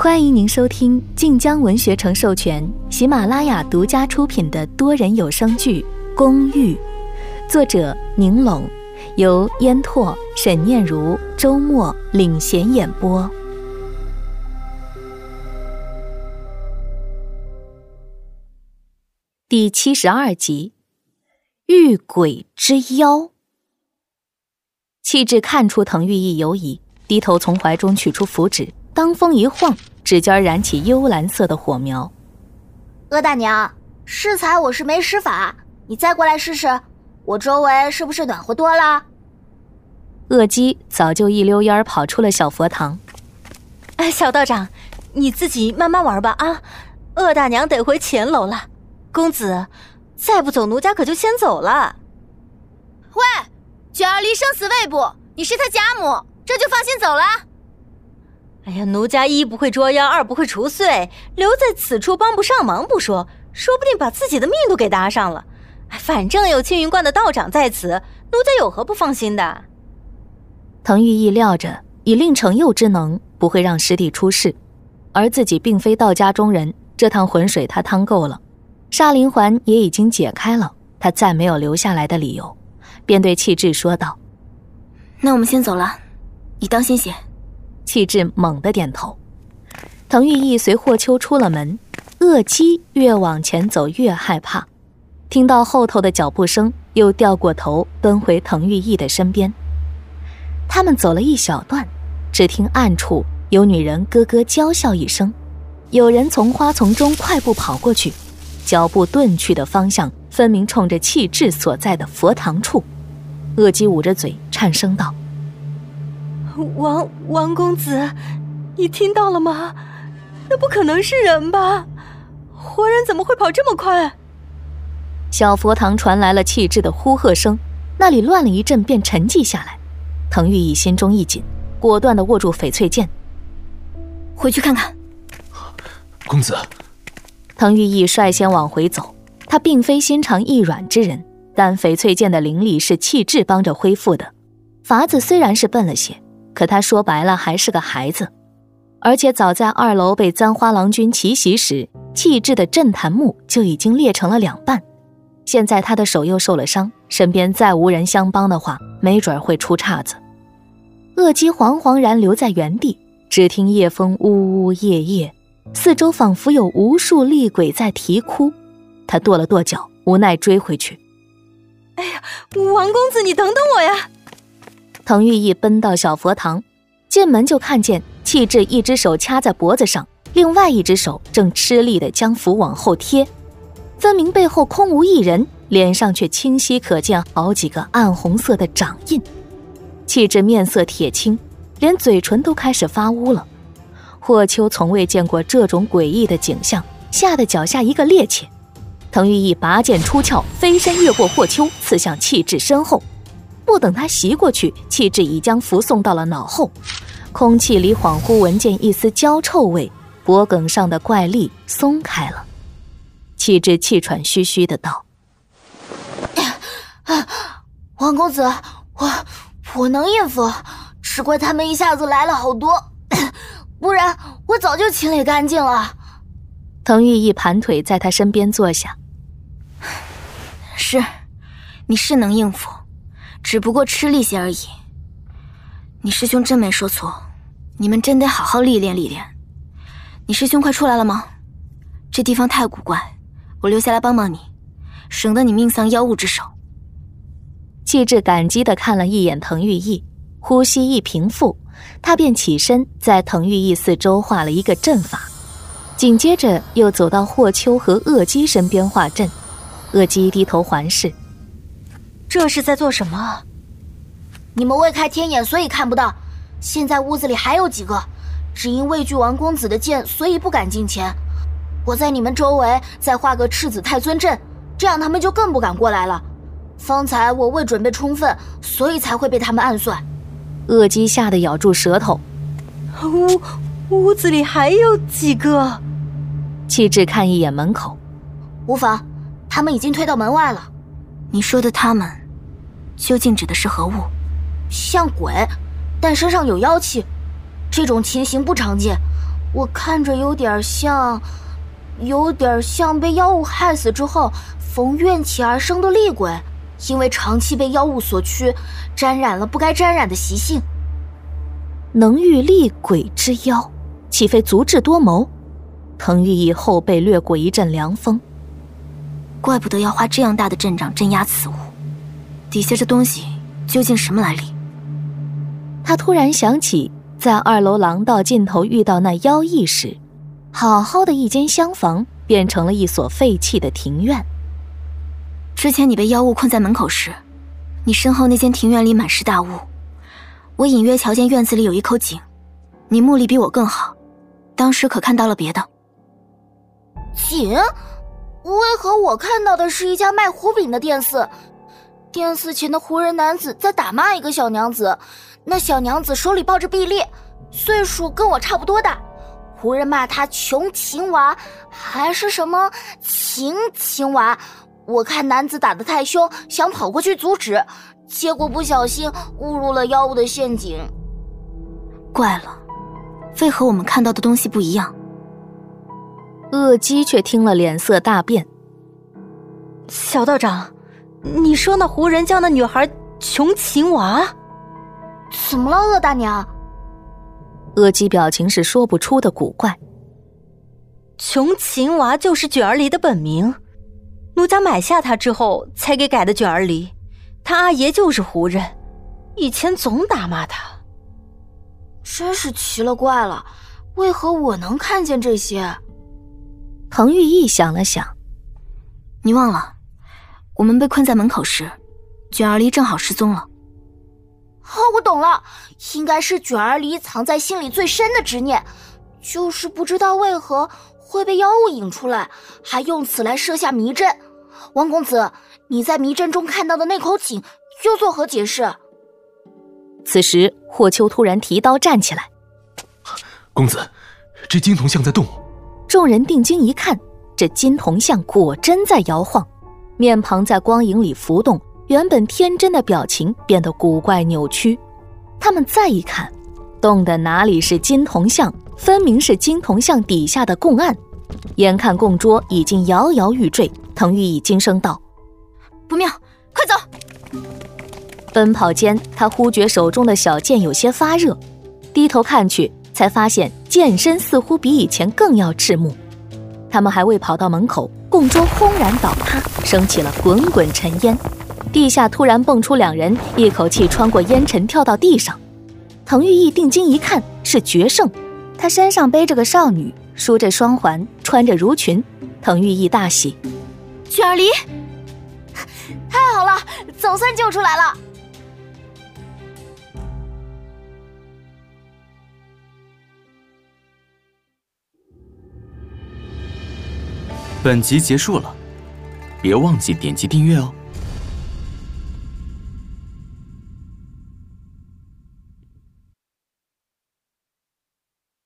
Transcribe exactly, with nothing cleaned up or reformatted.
欢迎您收听晋江文学城授权、喜马拉雅独家出品的多人有声剧《公寓》，作者宁拢，由烟拓、沈念如、周末领衔演播。第七十二集，遇鬼之妖。气质看出滕玉意犹疑，低头从怀中取出符纸，当风一晃，指尖燃起幽蓝色的火苗。 鄂大娘，适才我是没施法，你再过来试试，我周围是不是暖和多了？ 鄂姬早就一溜烟跑出了小佛堂。 哎，小道长，你自己慢慢玩吧啊！鄂大娘得回前楼了。公子，再不走，奴家可就先走了。 喂，九儿离生死未卜，你是他贾母，这就放心走了？ 哎呀，奴家一不会捉妖，二不会除祟，留在此处帮不上忙不说，说不定把自己的命都给搭上了。反正有青云观的道长在此，奴家有何不放心的？ 滕玉意料着以令承佑之能不会让师弟出事，而自己并非道家中人，这趟浑水他趟够了，杀灵环也已经解开了，他再没有留下来的理由，便对气质说道： 那我们先走了，你当心些。 气质猛地点头。滕玉意随霍秋出了门，鄂姬越往前走越害怕，听到后头的脚步声，又掉过头奔回滕玉意的身边。他们走了一小段，只听暗处有女人咯咯娇笑一声，有人从花丛中快步跑过去，脚步遁去的方向分明冲着气质所在的佛堂处。鄂姬捂着嘴颤声道： 王王公子，你听到了吗？那不可能是人吧？活人怎么会跑这么快？ 小佛堂传来了气质的呼喝声，那里乱了一阵便沉寂下来。滕玉意心中一紧，果断地握住翡翠剑。 回去看看。 公子。 滕玉意率先往回走，他并非心肠易软之人，但翡翠剑的灵力是气质帮着恢复的，法子虽然是笨了些，可他说白了还是个孩子。而且早在二楼被簪花郎君奇袭时，气质的镇坛木就已经裂成了两半，现在他的手又受了伤，身边再无人相帮的话，没准会出岔子。鄂姬惶惶然留在原地，只听夜风呜呜咽咽，四周仿佛有无数厉鬼在啼哭。他跺了跺脚，无奈追回去。 哎呀，王公子，你等等我呀！ 滕玉意奔到小佛堂，进门就看见气质一只手掐在脖子上，另外一只手正吃力地将符往后贴，分明背后空无一人，脸上却清晰可见好几个暗红色的掌印。气质面色铁青，连嘴唇都开始发乌了。霍秋从未见过这种诡异的景象，吓得脚下一个趔趄。滕玉意拔剑出鞘，飞身越过霍秋，刺向气质身后。不等他袭过去，气质已将符送到了脑后，空气里恍惚闻见一丝焦臭味，脖颈上的怪力松开了。气质气喘吁吁的道： 王公子，我我能应付，只怪他们一下子来了好多，不然我早就清理干净了。 滕玉意盘腿在他身边坐下。 是，你是能应付，只不过吃力些而已。你师兄真没说错，你们真得好好历练历练。你师兄快出来了吗？这地方太古怪，我留下来帮帮你，省得你命丧妖物之手。 气质感激地看了一眼滕玉意，呼吸一平复，他便起身在滕玉意四周画了一个阵法，紧接着又走到霍秋和鄂姬身边画阵。鄂姬低头环视， 这是在做什么？ 你们未开天眼，所以看不到。现在屋子里还有几个，只因畏惧王公子的剑，所以不敢近前。我在你们周围再画个赤子太尊阵，这样他们就更不敢过来了。方才我未准备充分，所以才会被他们暗算。 鄂姬吓得咬住舌头。 屋屋子里还有几个？ 气质看一眼门口， 无妨，他们已经推到门外了。 你说的他们，究竟指的是何物？ 像鬼，但身上有妖气，这种情形不常见。 我看着有点像，有点像被妖物害死之后逢怨气而生的厉鬼，因为长期被妖物所驱，沾染了不该沾染的习性。 能遇厉鬼之妖，岂非足智多谋？滕玉义后背掠过一阵凉风。 怪不得要花这样大的阵仗镇压此物，底下这东西究竟什么来历？ 他突然想起，在二楼廊道尽头遇到那妖异时，好好的一间厢房变成了一所废弃的庭院。 之前你被妖物困在门口时，你身后那间庭院里满是大雾，我隐约瞧见院子里有一口井，你目力比我更好，当时可看到了别的？ 井？为何我看到的是一家卖糊饼的店肆？店肆前的胡人男子在打骂一个小娘子，那小娘子手里抱着臂力，岁数跟我差不多大。胡人骂她穷青娃，还是什么情青娃。我看男子打得太凶，想跑过去阻止，结果不小心误入了妖物的陷阱。 怪了，为何我们看到的东西不一样？ 恶姬却听了脸色大变。 小道长，你说那胡人叫那女孩穷情娃？ 怎么了，鄂大娘？ 恶姬表情是说不出的古怪。 穷情娃就是卷儿离的本名，奴家买下他之后才给改的卷儿离。他阿爷就是胡人，以前总打骂他。 真是奇了怪了，为何我能看见这些？ 滕玉义想了想， 你忘了，我们被困在门口时，卷儿离正好失踪了。 哦，我懂了，应该是卷儿离藏在心里最深的执念，就是不知道为何会被妖物引出来，还用此来设下迷阵。王公子，你在迷阵中看到的那口井又作何解释？ 此时霍秋突然提刀站起来。 公子，这金铜像在动。 众人定睛一看，这金铜像果真在摇晃，面庞在光影里浮动，原本天真的表情变得古怪扭曲。他们再一看，动的哪里是金铜像，分明是金铜像底下的供案。眼看供桌已经摇摇欲坠，滕玉义惊声道： 不妙，快走！ 奔跑间，他忽觉手中的小剑有些发热，低头看去，才发现剑身似乎比以前更要刺目。他们还未跑到门口，供桌轰然倒塌，升起了滚滚尘烟。地下突然蹦出两人，一口气穿过烟尘跳到地上。滕玉义定睛一看，是决胜，他身上背着个少女，梳着双环，穿着襦裙。滕玉义大喜： 卷儿离， 太好了，总算救出来了。 本集结束了，别忘记点击订阅哦。